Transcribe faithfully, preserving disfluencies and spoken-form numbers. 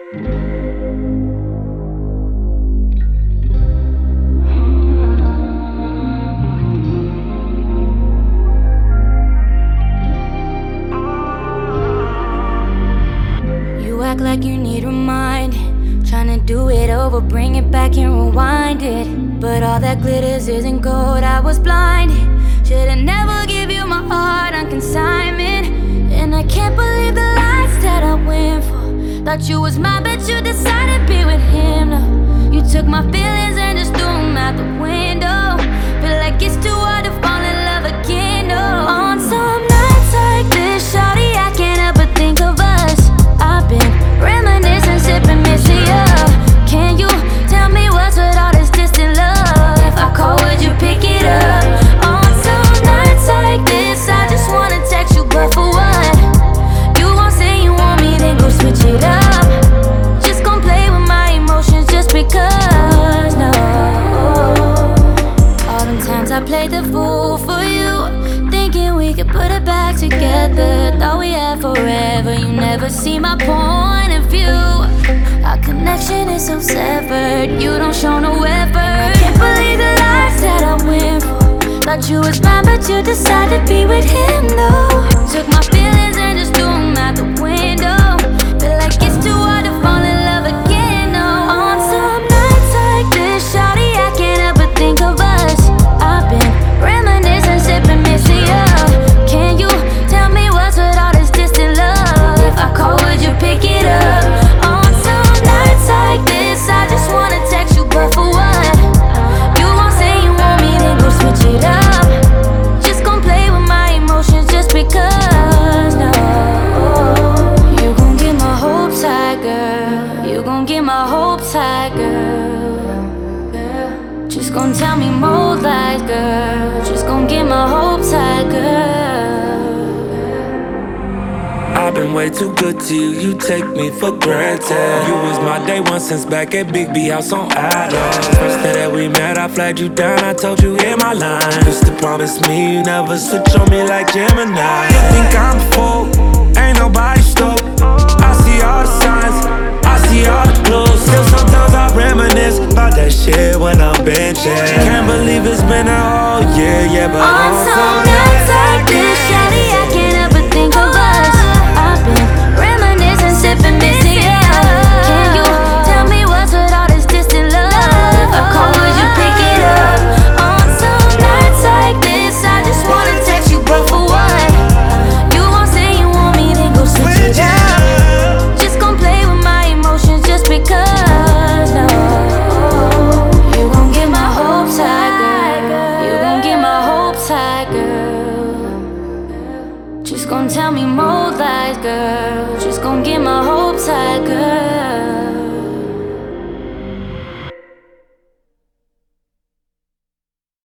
You act like you need reminding, trying to do it over, bring it back and rewind it. But all that glitters isn't gold, I was blinded. Should've never give you my heart on consignment. And I can't believe the lies that I went for. Thought you was mine, but you decided to be with him. No, you took my feelings and just threw them out the window. Feel like it's too hard to fall in love again, no. On some nights like this, shawty, I can't help but think of us. I've been reminiscing, sipping, missing you. Can you tell me what's with all this distant love? If I call, would you pick it up? On some nights like this, I just wanna text you, but for what? You gon' say you want me, then go switch it up. Just gon' play with my emotions just because, no. All them times I played the fool for you, thinking we could put it back together. Thought we had forever, you never see my point of view. Our connection is so severed, you don't show no effort. I can't believe the lies that I went for. Thought you was mine, but you decided to be with him, though. Took my feelings and just threw them out the window. Feel like it's too hard to fall in love again, no. On some nights like this, shawty, I can't help but think of us. I've been reminiscing, sipping, missing you. Can you tell me what's with all this distant love? If I call, would you pick it up? On some nights like this, I just wanna text you, but for what? You gon' say you want me, then go switch it up. Just gon' play with my emotions just because, no. You gon' get my hopes high, girl. You gon' get my hopes high, girl. Just gon' tell me more lies, girl. Just gon' get my hopes high, girl. I've been way too good to you, you take me for granted. You was my day one since back at Big B House on Adams. First day that we met, I flagged you down, I told you hit my line. Used to promise me you never switch on me like Gemini. You think I'm full, ain't nobody stoked. I see all the signs, I see all the clues. Still sometimes I reminisce about that shit when I'm benching. Can't believe it's been a whole year, yeah, but on some nights like this, shawty, I can't help but think of us. I've been reminiscing, sipping, missing you. Can you tell me what's with all this distant love? If I call, would you pick it up? On some nights like this, I just wanna text you, but for what? You gon' say you want me, then go switch it up. Just gon' play with my emotions just because, no. You gon' get my hopes high, girl. You gon' get my hopes high, girl. Just gon' tell me more lies, girl. Just gon' get my hopes high, girl.